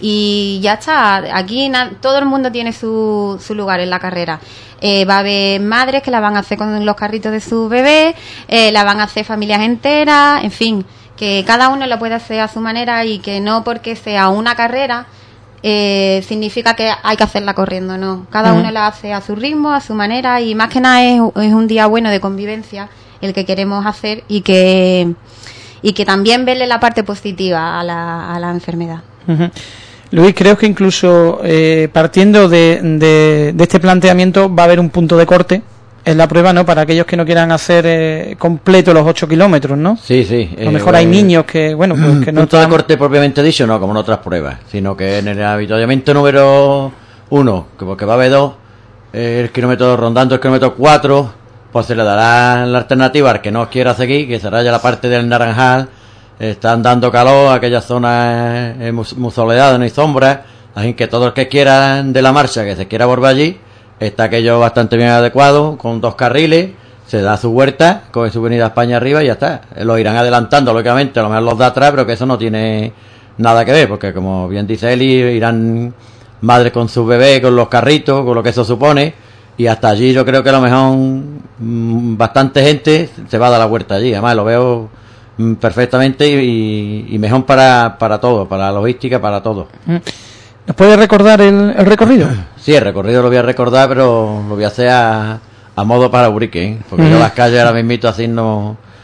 S6: Y ya está, aquí na, todo el mundo tiene su, su lugar en la carrera. Eh, va a haber madres que la van a hacer con los carritos de sus bebés, eh, la van a hacer familias enteras, en fin, que cada uno lo puede hacer a su manera y que no porque sea una carrera Eh, significa que hay que hacerla corriendo, no. Cada uh-huh. uno la hace a su ritmo, a su manera, y más que nada es, es un día bueno de convivencia el que queremos hacer y que y que también verle la parte positiva a la, a la enfermedad.
S2: Uh-huh. Luis, creo que incluso eh, partiendo de, de, de este planteamiento va a haber un punto de corte en la prueba, ¿no? Para aquellos que no quieran hacer eh, completo los ocho kilómetros, ¿no?
S7: Sí, sí.
S2: A lo mejor eh, hay niños que, bueno, pues que no...
S7: Punto de corte propiamente dicho, no, como en otras pruebas, sino que en el avituallamiento número uno, que porque va a haber dos, eh, el kilómetro rondando el kilómetro cuatro, pues se le dará la alternativa al que no quiera seguir, que será ya la parte del Naranjal. Están dando calor, aquella zona es muy, muy soledad, no hay sombra, así que todos los que quieran de la marcha, que se quiera volver allí, está aquello bastante bien adecuado, con dos carriles, se da su vuelta, coge su venida a España arriba y ya está. Lo irán adelantando, lógicamente, a lo mejor los da atrás, pero que eso no tiene nada que ver, porque como bien dice Eli, irán madres con sus bebés, con los carritos, con lo que eso supone, y hasta allí yo creo que a lo mejor mmm, bastante gente se va a dar la vuelta allí. Además lo veo mmm, perfectamente y, y mejor para, para todo, para la logística, para todo.
S2: ¿Nos puede recordar el, el recorrido?
S7: Sí, el recorrido lo voy a recordar, pero lo voy a hacer a, a modo para Ubrique, ¿eh? Porque uh-huh. yo las calles ahora mismito así no,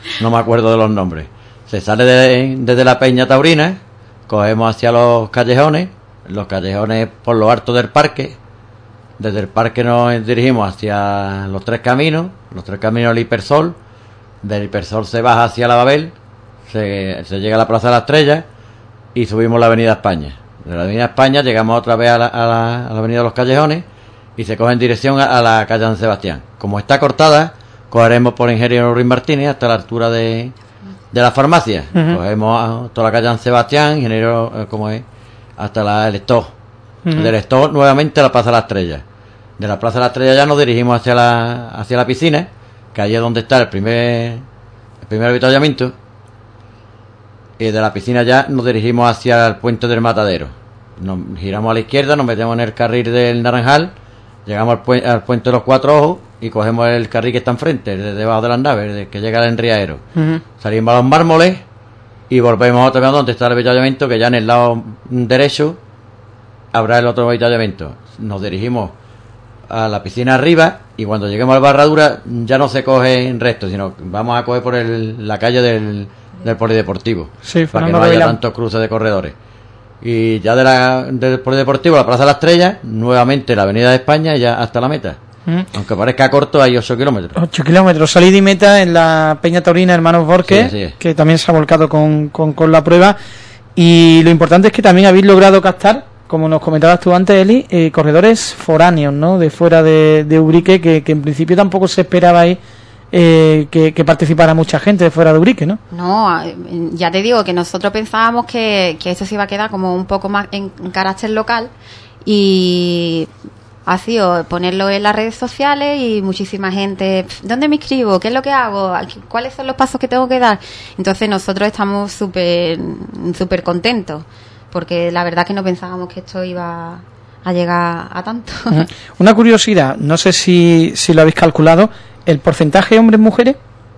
S7: no me acuerdo de los nombres. Se sale de, desde la Peña Taurina, cogemos hacia los callejones, los callejones por lo alto del parque. Desde el parque nos dirigimos hacia los Tres Caminos, los Tres Caminos del Hipersol. Del Hipersol se baja hacia la Babel, se, se llega a la Plaza de la Estrella y subimos la Avenida España. De la Avenida España llegamos otra vez a la, a la, a la Avenida de los Callejones y se coge en dirección a, a la calle San Sebastián. Como está cortada, cogeremos por Ingeniero Ruiz Martínez hasta la altura de, de la farmacia. Uh-huh. Cogemos toda la calle San Sebastián, Ingeniero, eh, ¿cómo es? Hasta la, el Stock. Uh-huh. Del Stock nuevamente a la Plaza de la Estrella. De la Plaza de la Estrella ya nos dirigimos hacia la, hacia la piscina, que allí es donde está el primer, el primer avituallamiento. Y de la piscina ya nos dirigimos hacia el puente del Matadero. Nos giramos a la izquierda, nos metemos en el carril del Naranjal, llegamos al, pu- al puente de los Cuatro Ojos y cogemos el carril que está enfrente, de debajo de las naves, de que llega al Enriaero. Uh-huh. Salimos a los Mármoles y volvemos otra vez donde está el avituallamiento, que ya en el lado derecho habrá el otro avituallamiento. Nos dirigimos a la piscina arriba y cuando lleguemos al Barradura ya no se coge en recto, sino vamos a coger por el, la calle del, del Polideportivo,
S2: sí,
S7: para que no haya tantos cruces de corredores. Y ya de la, del Polideportivo a la Plaza de la Estrella, nuevamente la Avenida de España y ya hasta la meta. Mm. Aunque parezca corto, hay ocho kilómetros.
S2: ocho kilómetros, salida y meta en la Peña Taurina Hermanos Borque, sí, sí. Que también se ha volcado con, con, con la prueba. Y lo importante es que también habéis logrado captar, como nos comentabas tú antes, Eli, eh, corredores foráneos, ¿no? De fuera de, de Ubrique, que, que en principio tampoco se esperaba ahí eh, que, que participara mucha gente de fuera de Ubrique, ¿no?
S6: No, ya te digo que nosotros pensábamos que, que esto se iba a quedar como un poco más en, en carácter local y ha sido ponerlo en las redes sociales y muchísima gente, ¿dónde me inscribo? ¿Qué es lo que hago? ¿Cuáles son los pasos que tengo que dar? Entonces nosotros estamos súper súper contentos, porque la verdad que no pensábamos que esto iba a llegar a tanto.
S2: Una curiosidad, no sé si, si lo habéis calculado, ¿el porcentaje de hombres-mujeres?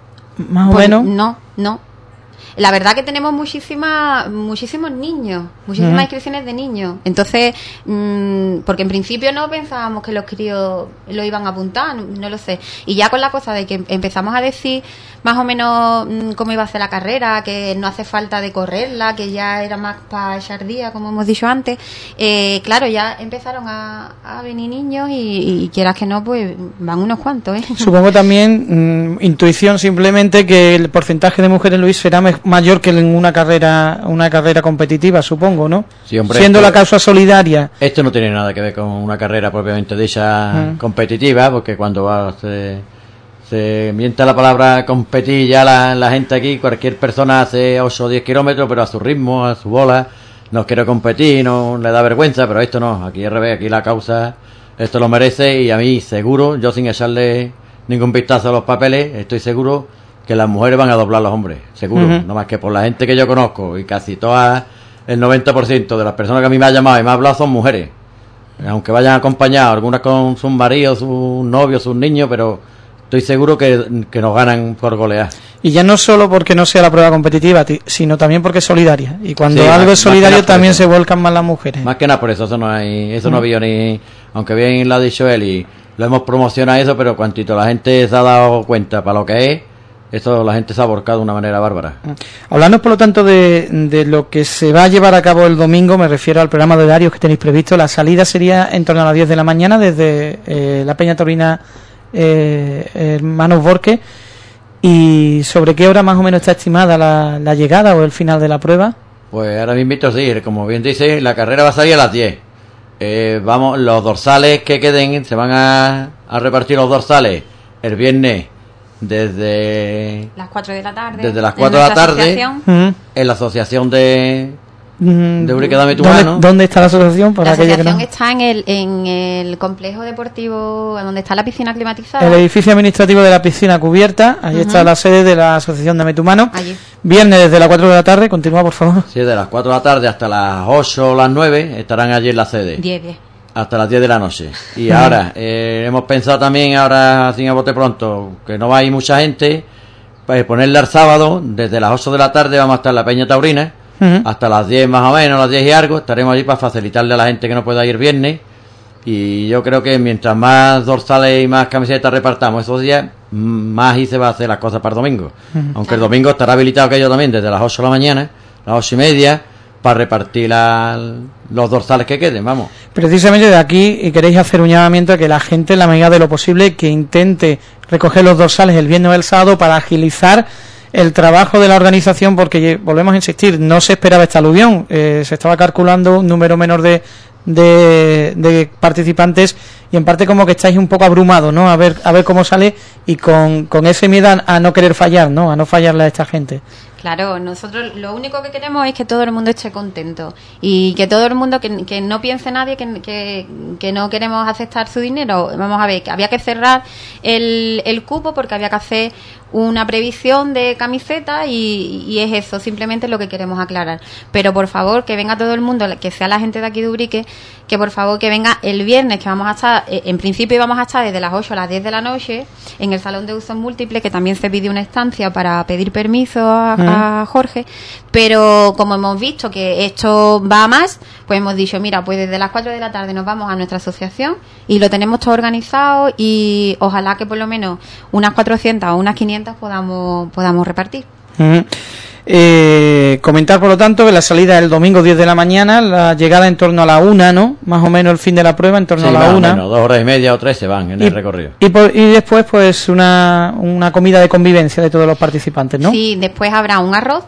S2: Más
S6: pues
S2: o menos.
S6: No, no. La verdad que tenemos muchísimas, muchísimos niños, muchísimas uh-huh. inscripciones de niños. Entonces, mmm, porque en principio no pensábamos que los críos lo iban a apuntar, no, no lo sé. Y ya con la cosa de que empezamos a decir más o menos mmm, cómo iba a ser la carrera, que no hace falta de correrla, que ya era más para echar día, como hemos dicho antes, eh, claro, ya empezaron a, a venir niños y, y quieras que no, pues van unos cuantos, ¿eh?
S2: Supongo también, mmm, intuición simplemente, que el porcentaje de mujeres, Luis, será mejor, mayor que en una carrera una carrera competitiva, supongo, ¿no?
S7: Sí, hombre,
S2: siendo
S7: esto,
S2: la causa solidaria.
S7: Esto no tiene nada que ver con una carrera propiamente dicha uh-huh. competitiva, porque cuando va, se, se mienta la palabra competir, ya la, la gente aquí, cualquier persona hace ocho o diez kilómetros, pero a su ritmo, a su bola, no quiere competir, no le da vergüenza, pero esto no, aquí al revés, aquí la causa, esto lo merece, y a mí seguro, yo sin echarle ningún vistazo a los papeles, estoy seguro que las mujeres van a doblar a los hombres, seguro, uh-huh. no más que por la gente que yo conozco y casi todas, el noventa por ciento de las personas que a mí me han llamado y me han hablado son mujeres, aunque vayan acompañadas, algunas con sus maridos, sus novios, sus niños, pero estoy seguro que, que nos ganan por golear.
S2: Y ya no solo porque no sea la prueba competitiva, sino también porque es solidaria, y cuando sí, algo más, es solidario también se vuelcan más las mujeres.
S7: Más que nada por eso, eso no hay, eso uh-huh. no vio ni, aunque bien lo ha dicho él y lo hemos promocionado eso, pero cuantito la gente se ha dado cuenta para lo que es, esto la gente se ha volcado de una manera bárbara.
S2: Hablando por lo tanto de, de lo que se va a llevar a cabo el domingo, me refiero al programa de horarios que tenéis previsto. La salida sería en torno a las diez de la mañana desde eh, la Peña Taurina eh, Hermanos Borque. ¿Y sobre qué hora más o menos está estimada la, la llegada o el final de la prueba?
S7: Pues ahora mismo sí, como bien dice, la carrera va a salir a las diez. Eh, vamos, los dorsales que queden, se van a, a repartir los dorsales el viernes desde
S6: las cuatro de la tarde,
S7: desde las cuatro de la tarde uh-huh. en la asociación de de Ubrique Dame tu
S2: ¿Dónde,
S7: mano.
S2: ¿Dónde está la asociación? Para
S6: la asociación
S2: no...
S6: está en el en el complejo deportivo donde está la piscina climatizada,
S2: el edificio administrativo de la piscina cubierta, ahí uh-huh. está la sede de la asociación Dame tu mano.
S6: Allí.
S2: Viernes desde las cuatro de la tarde, continúa por favor.
S7: Sí, de las cuatro de la tarde hasta las ocho o las nueve estarán allí en la sede.
S6: diez, diez
S7: Hasta las diez de la noche. Y ahora, eh, hemos pensado también, ahora, así a bote pronto, que no va a ir mucha gente, pues ponerle al sábado, desde las ocho de la tarde vamos a estar en la Peña Taurina, uh-huh. hasta las diez más o menos, las diez y algo, estaremos allí para facilitarle a la gente que no pueda ir viernes. Y yo creo que mientras más dorsales y más camisetas repartamos esos días, más y se va a hacer las cosas para el domingo. Uh-huh. Aunque el domingo estará habilitado aquello también desde las ocho de la mañana, las ocho y media, para repartir la, los dorsales que queden, vamos.
S2: Precisamente de aquí y queréis hacer un llamamiento a que la gente, en la medida de lo posible, que intente recoger los dorsales el viernes o el sábado para agilizar el trabajo de la organización, porque volvemos a insistir, no se esperaba esta aluvión, eh, se estaba calculando un número menor de, de, de participantes y en parte como que estáis un poco abrumados, ¿no? A ver a ver cómo sale y con, con ese miedo a, a no querer fallar, ¿no? A no fallarle a esta gente.
S6: Claro, nosotros lo único que queremos es que todo el mundo esté contento y que todo el mundo, que, que no piense nadie que, que, que no queremos aceptar su dinero. Vamos a ver, que había que cerrar el, el cupo porque había que hacer una previsión de camiseta y, y es eso, simplemente lo que queremos aclarar. Pero por favor, que venga todo el mundo, que sea la gente de aquí de Ubrique, que por favor que venga el viernes, que vamos a estar, en principio íbamos a estar desde las ocho a las diez de la noche en el Salón de Usos Múltiples, que también se pidió una estancia para pedir permiso a, a Jorge, pero como hemos visto que esto va a más, pues hemos dicho, mira, pues desde las cuatro de la tarde nos vamos a nuestra asociación y lo tenemos todo organizado y ojalá que por lo menos unas cuatrocientas o unas quinientas podamos, podamos repartir.
S2: Uh-huh. Eh, comentar por lo tanto que la salida es el domingo diez de la mañana, la llegada en torno a la una, ¿no? Más o menos el fin de la prueba en torno sí, a la una. Menos,
S7: dos horas y media o tres se van en
S2: y,
S7: el recorrido.
S2: Y, por, y después pues una, una comida de convivencia de todos los participantes, ¿no?
S6: Sí, después habrá un arroz.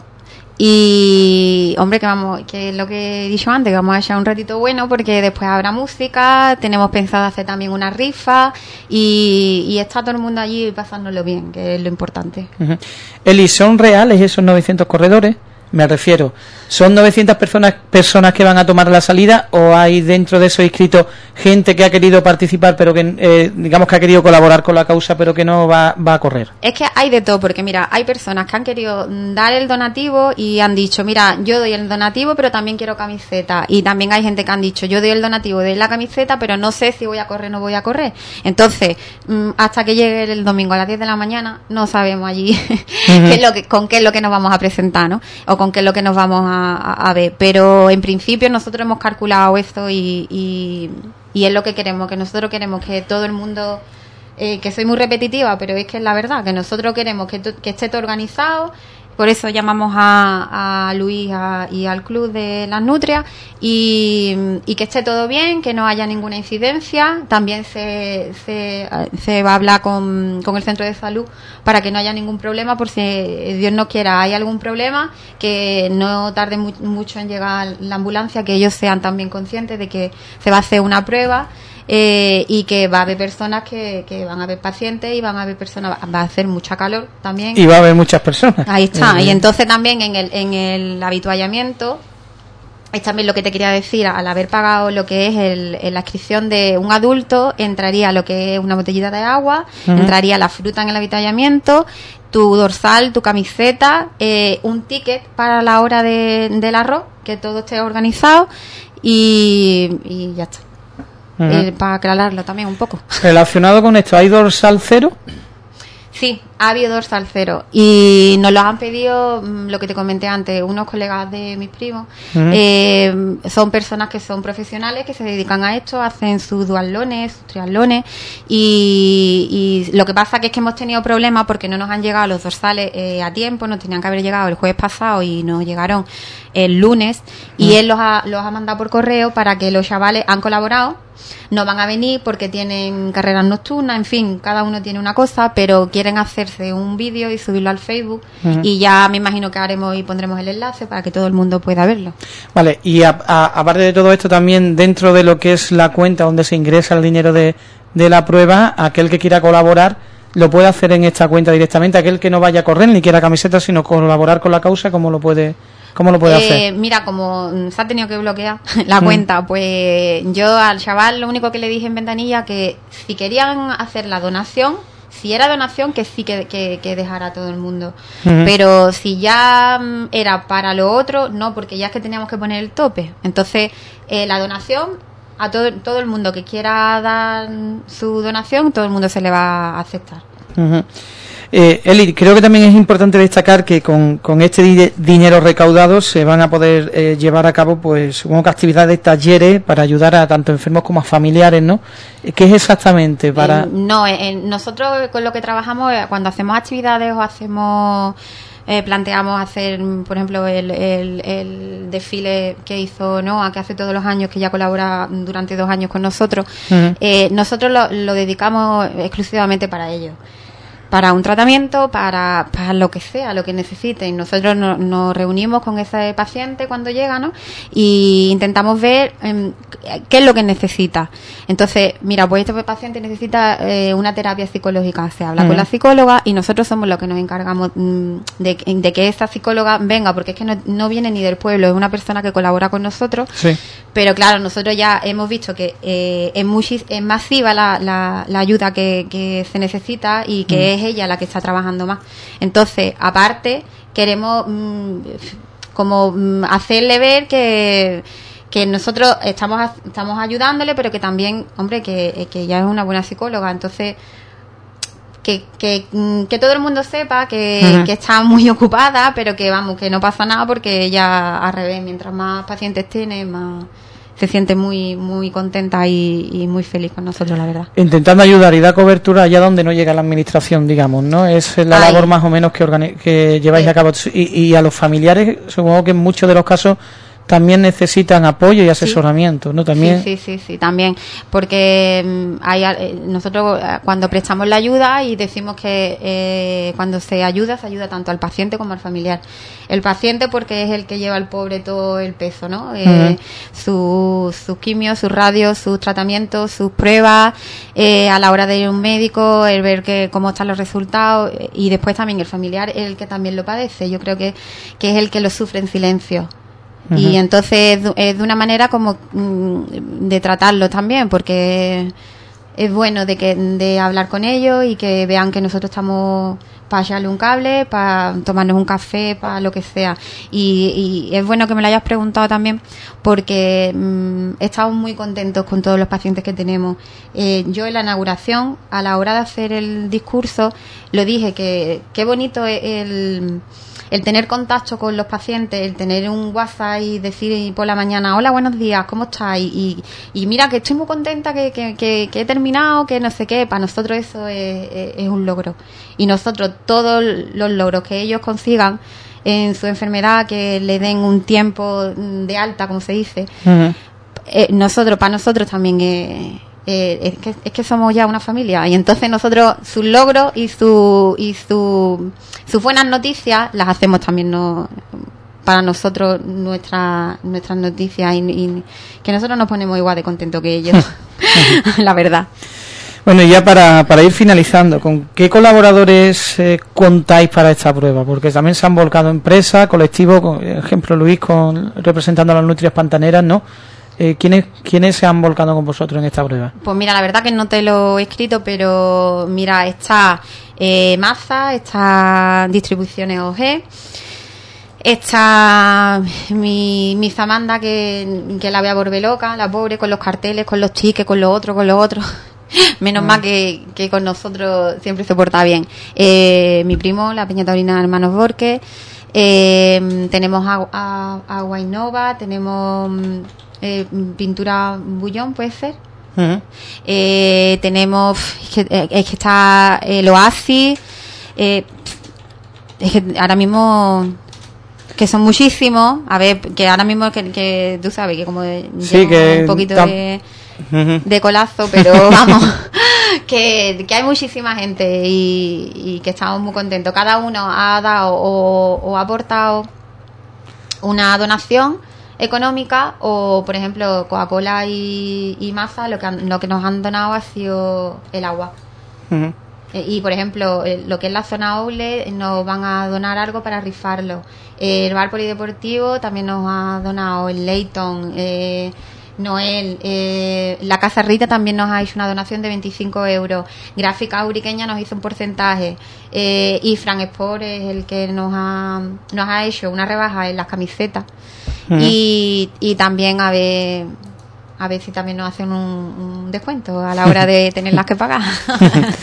S6: Y, hombre, que vamos, que es lo que he dicho antes, que vamos a echar un ratito bueno porque después habrá música, tenemos pensado hacer también una rifa y, y está todo el mundo allí pasándolo bien, que es lo importante.
S2: Uh-huh. Eli, ¿son reales esos novecientos corredores? Me refiero, ¿son novecientas personas personas que van a tomar la salida o hay dentro de esos inscritos gente que ha querido participar pero que eh, digamos que ha querido colaborar con la causa pero que no va, va a correr?
S6: Es que hay de todo, porque mira, hay personas que han querido dar el donativo y han dicho, mira, yo doy el donativo pero también quiero camiseta, y también hay gente que han dicho, yo doy el donativo, doy la camiseta pero no sé si voy a correr o no voy a correr. Entonces, hasta que llegue el domingo a las diez de la mañana no sabemos allí uh-huh. qué es lo que, con qué es lo que nos vamos a presentar, ¿no? O con qué es lo que nos vamos a, a, a ver, pero en principio nosotros hemos calculado esto y, y, y es lo que queremos, que nosotros queremos que todo el mundo, eh, que soy muy repetitiva, pero es que es la verdad, que nosotros queremos que, to, que esté todo organizado. Por eso llamamos a, a Luis a, y al club de las nutrias y, y que esté todo bien, que no haya ninguna incidencia. También se, se, se va a hablar con, con el centro de salud para que no haya ningún problema, por si Dios no quiera hay algún problema, que no tarde mu- mucho en llegar la ambulancia, que ellos sean también conscientes de que se va a hacer una prueba. Eh, y que va a haber personas que, que van a haber pacientes y van a haber personas, va a hacer mucha calor también
S2: y va a haber muchas personas,
S6: ahí está, uh-huh. Y entonces también en el, en el habituallamiento es también lo que te quería decir, al haber pagado lo que es el, el, la inscripción de un adulto, entraría lo que es una botellita de agua, uh-huh. entraría la fruta en el habituallamiento, tu dorsal, tu camiseta, eh, un ticket para la hora de, del arroz, que todo esté organizado y, y ya está. Uh-huh. Eh, para aclararlo también un poco.
S2: Relacionado con esto, ¿hay dorsal cero?
S6: Sí, ha habido dorsal cero y nos lo han pedido, lo que te comenté antes, unos colegas de mis primos. Uh-huh. eh, son personas que son profesionales, que se dedican a esto, hacen sus duatlones, sus triatlones y, y lo que pasa que es que hemos tenido problemas porque no nos han llegado los dorsales eh, a tiempo, nos tenían que haber llegado el jueves pasado y nos llegaron el lunes y uh-huh. él los ha, los ha mandado por correo para que los chavales han colaborado. No van a venir porque tienen carreras nocturnas, en fin, cada uno tiene una cosa, pero quieren hacerse un vídeo y subirlo al Facebook uh-huh. y ya me imagino que haremos y pondremos el enlace para que todo el mundo pueda verlo.
S2: Vale, y a, a, aparte de todo esto también dentro de lo que es la cuenta donde se ingresa el dinero de, de la prueba, aquel que quiera colaborar lo puede hacer en esta cuenta directamente, aquel que no vaya a correr ni quiera camiseta sino colaborar con la causa, ¿cómo lo puede ¿Cómo lo puede eh, hacer?
S6: Mira, como se ha tenido que bloquear la mm. cuenta, pues yo al chaval lo único que le dije en ventanilla que si querían hacer la donación, si era donación, que sí que, que, que dejara a todo el mundo. Mm. Pero si ya era para lo otro, no, porque ya es que teníamos que poner el tope. Entonces, eh, la donación, a todo, todo el mundo que quiera dar su donación, todo el mundo se le va a aceptar.
S2: Uh-huh. Eh, Eli, creo que también es importante destacar que con, con este di- dinero recaudado se van a poder eh, llevar a cabo, pues, supongo que actividades, talleres para ayudar a tanto enfermos como a familiares, ¿no? ¿Qué es exactamente para...?
S6: Eh, no, eh, nosotros con lo que trabajamos, eh, cuando hacemos actividades o hacemos... Eh, planteamos hacer, por ejemplo, el, el, el desfile que hizo Noa, que hace todos los años, que ya colabora durante dos años con nosotros. Uh-huh. eh, nosotros lo, lo dedicamos exclusivamente para ellos, para un tratamiento, para, para lo que sea, lo que necesiten. Nosotros no, nos reunimos con ese paciente cuando llega, ¿no? Y intentamos ver eh, qué es lo que necesita. Entonces, mira, pues este paciente necesita eh, una terapia psicológica. Se habla uh-huh. con la psicóloga y nosotros somos los que nos encargamos mm, de, de que esa psicóloga venga, porque es que no, no viene ni del pueblo, es una persona que colabora con nosotros.
S2: Sí.
S6: Pero claro, nosotros ya hemos visto que eh, es, muy, es masiva la, la, la ayuda que, que se necesita y que uh-huh. es ella la que está trabajando más. Entonces, aparte, queremos mmm, como mmm, hacerle ver que que nosotros estamos estamos ayudándole, pero que también, hombre, que, que ella es una buena psicóloga. Entonces, que que, que todo el mundo sepa que, uh-huh. que está muy ocupada, pero que vamos, que no pasa nada, porque ella, al revés, mientras más pacientes tiene, más se siente muy muy contenta y, y muy feliz con nosotros, la verdad.
S2: Intentando ayudar y dar cobertura allá donde no llega la administración, digamos, ¿no? Es la Ay. labor más o menos que, organi- que lleváis sí. a cabo. Y, y a los familiares, supongo que en muchos de los casos también necesitan apoyo y asesoramiento, sí. ¿no? También.
S6: Sí, sí, sí, sí, también, porque hay, nosotros cuando prestamos la ayuda y decimos que eh, cuando se ayuda, se ayuda tanto al paciente como al familiar. El paciente porque es el que lleva al pobre todo el peso, ¿no? Eh, uh-huh. Sus su quimios, sus radios, sus tratamientos, sus pruebas, eh, a la hora de ir a un médico, el ver que cómo están los resultados, y después también el familiar es el que también lo padece. Yo creo que, que es el que lo sufre en silencio. Uh-huh. Y entonces es de una manera como mm, de tratarlo también, porque es bueno de que de hablar con ellos y que vean que nosotros estamos para echarle un cable, para tomarnos un café, para lo que sea. Y, y es bueno que me lo hayas preguntado también, porque mmm, estamos muy contentos con todos los pacientes que tenemos. Eh, yo en la inauguración, a la hora de hacer el discurso, lo dije, que qué bonito es el... el tener contacto con los pacientes, el tener un WhatsApp y decir por la mañana, hola, buenos días, ¿cómo estás? Y, y, y mira que estoy muy contenta, que, que, que, que he terminado, que no sé qué. Para nosotros eso es, es, es un logro. Y nosotros, todos los logros que ellos consigan en su enfermedad, que le den un tiempo de alta, como se dice, uh-huh. eh, nosotros, para nosotros también es... Eh, es, que, es que somos ya una familia, y entonces nosotros sus logros y su y su sus buenas noticias las hacemos también no, para nosotros nuestra, nuestras noticias, y, y que nosotros nos ponemos igual de contentos que ellos. La verdad.
S2: Bueno, y ya para, para ir finalizando, ¿con qué colaboradores eh, contáis para esta prueba? Porque también se han volcado empresas, colectivos, por ejemplo Luis con representando a las nutrias pantaneras, ¿no? Eh, ¿quiénes, ¿Quiénes se han volcado con vosotros en esta prueba?
S6: Pues mira, la verdad que no te lo he escrito, pero mira, está eh, Maza, está Distribuciones O G, está mi, mi Zamanda, que, que la voy a volver loca, la pobre, con los carteles, con los tickets, con lo otro, con lo otro. Menos mm. mal que, que con nosotros siempre se porta bien. Eh, mi primo, la Peña Taurina Hermanos Borges, eh, tenemos a, a, a Guainova, tenemos... Eh, pintura Bullón, puede ser. Uh-huh. Eh, tenemos es que, es que está el Oasis, eh, es que ahora mismo que son muchísimos. A ver, que ahora mismo que, que tú sabes que como
S2: sí, que
S6: un poquito
S2: tam-
S6: de,
S2: uh-huh.
S6: de colazo, pero vamos, que, que hay muchísima gente y, y que estamos muy contentos. Cada uno ha dado o, o ha aportado una donación económica, o por ejemplo Coca-Cola y, y Maza lo que han, lo que nos han donado ha sido el agua. Uh-huh. eh, y por ejemplo eh, lo que es la zona Oule nos van a donar algo para rifarlo. Eh, el bar polideportivo también nos ha donado, el Leighton, eh, Noel, eh, la Casa Rita también nos ha hecho una donación de veinticinco euros. Gráfica Uriqueña nos hizo un porcentaje, eh, y Fran Sport es el que nos ha, nos ha hecho una rebaja en las camisetas. Uh-huh. y, y también a ver a ver si también nos hacen un, un descuento a la hora de tenerlas que pagar.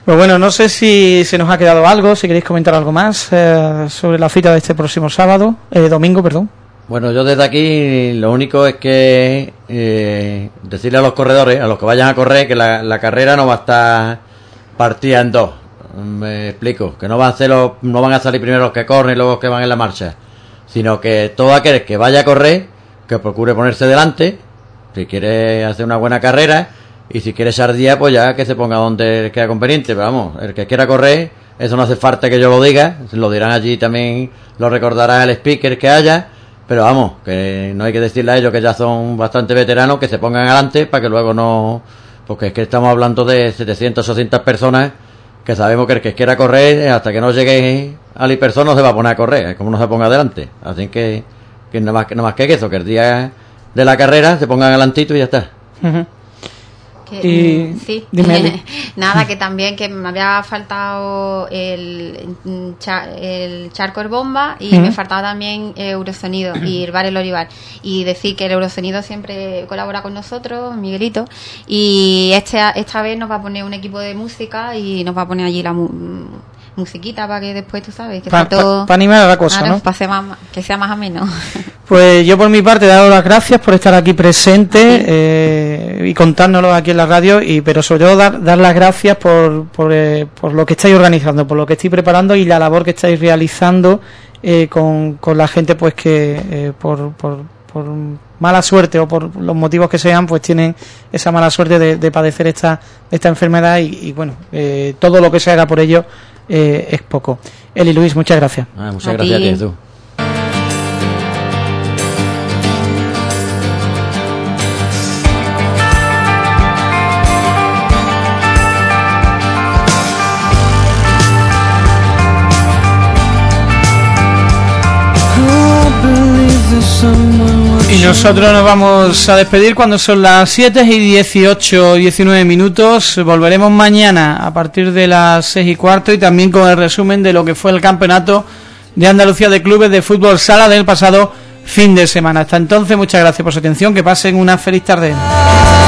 S2: Pues bueno, no sé si se nos ha quedado algo, si queréis comentar algo más eh, sobre la cita de este próximo sábado, eh, domingo, perdón.
S7: Bueno, yo desde aquí lo único es que eh, decirle a los corredores, a los que vayan a correr, que la, la carrera no va a estar partida en dos. Me explico, que no van a hacer los, no van a salir primero los que corren y luego los que van en la marcha, sino que todo aquel que vaya a correr, que procure ponerse delante, si quiere hacer una buena carrera, y si quiere echar día, pues ya que se ponga donde queda conveniente. Pero vamos, el que quiera correr, eso no hace falta que yo lo diga, lo dirán allí también, lo recordará el speaker que haya. Pero vamos, que no hay que decirle a ellos que ya son bastante veteranos, que se pongan adelante para que luego no... Porque es que estamos hablando de setecientas, ochocientas personas, que sabemos que el que quiera correr, hasta que no llegue al hiperson no se va a poner a correr, es como no se ponga adelante. Así que, que nada más que, nada más que eso, que el día de la carrera se pongan adelantito y ya está.
S2: Uh-huh.
S6: Que,
S2: y
S6: sí,
S2: dime,
S6: nada, que también que me había faltado el, el Charco Bomba y uh-huh. me faltaba también Eurosonido y el Bar El Olivar, y decir que el Eurosonido siempre colabora con nosotros, Miguelito, y este, esta vez nos va a poner un equipo de música y nos va a poner allí la mu- musiquita para que después, tú sabes, que
S2: para
S6: pa, todo...
S2: pa animar a la cosa,
S6: claro,
S2: ¿no?
S6: Para más, que sea más ameno.
S2: Pues yo por mi parte he dado las gracias por estar aquí presente eh, y contárnoslo aquí en la radio, y pero sobre todo dar, dar las gracias por, por, eh, por lo que estáis organizando, por lo que estáis preparando y la labor que estáis realizando eh, con, con la gente pues que eh, por, por, por mala suerte o por los motivos que sean, pues tienen esa mala suerte de, de padecer esta, esta enfermedad y, y bueno, eh, todo lo que se haga por ello eh, es poco. Eli Luis, muchas gracias.
S7: Ah, muchas a gracias ti. a ti, tú.
S2: Y nosotros nos vamos a despedir cuando son las siete y dieciocho, diecinueve minutos. Volveremos mañana a partir de las seis y cuarto y también con el resumen de lo que fue el campeonato de Andalucía de clubes de fútbol sala del pasado fin de semana. Hasta entonces, muchas gracias por su atención, que pasen una feliz tarde.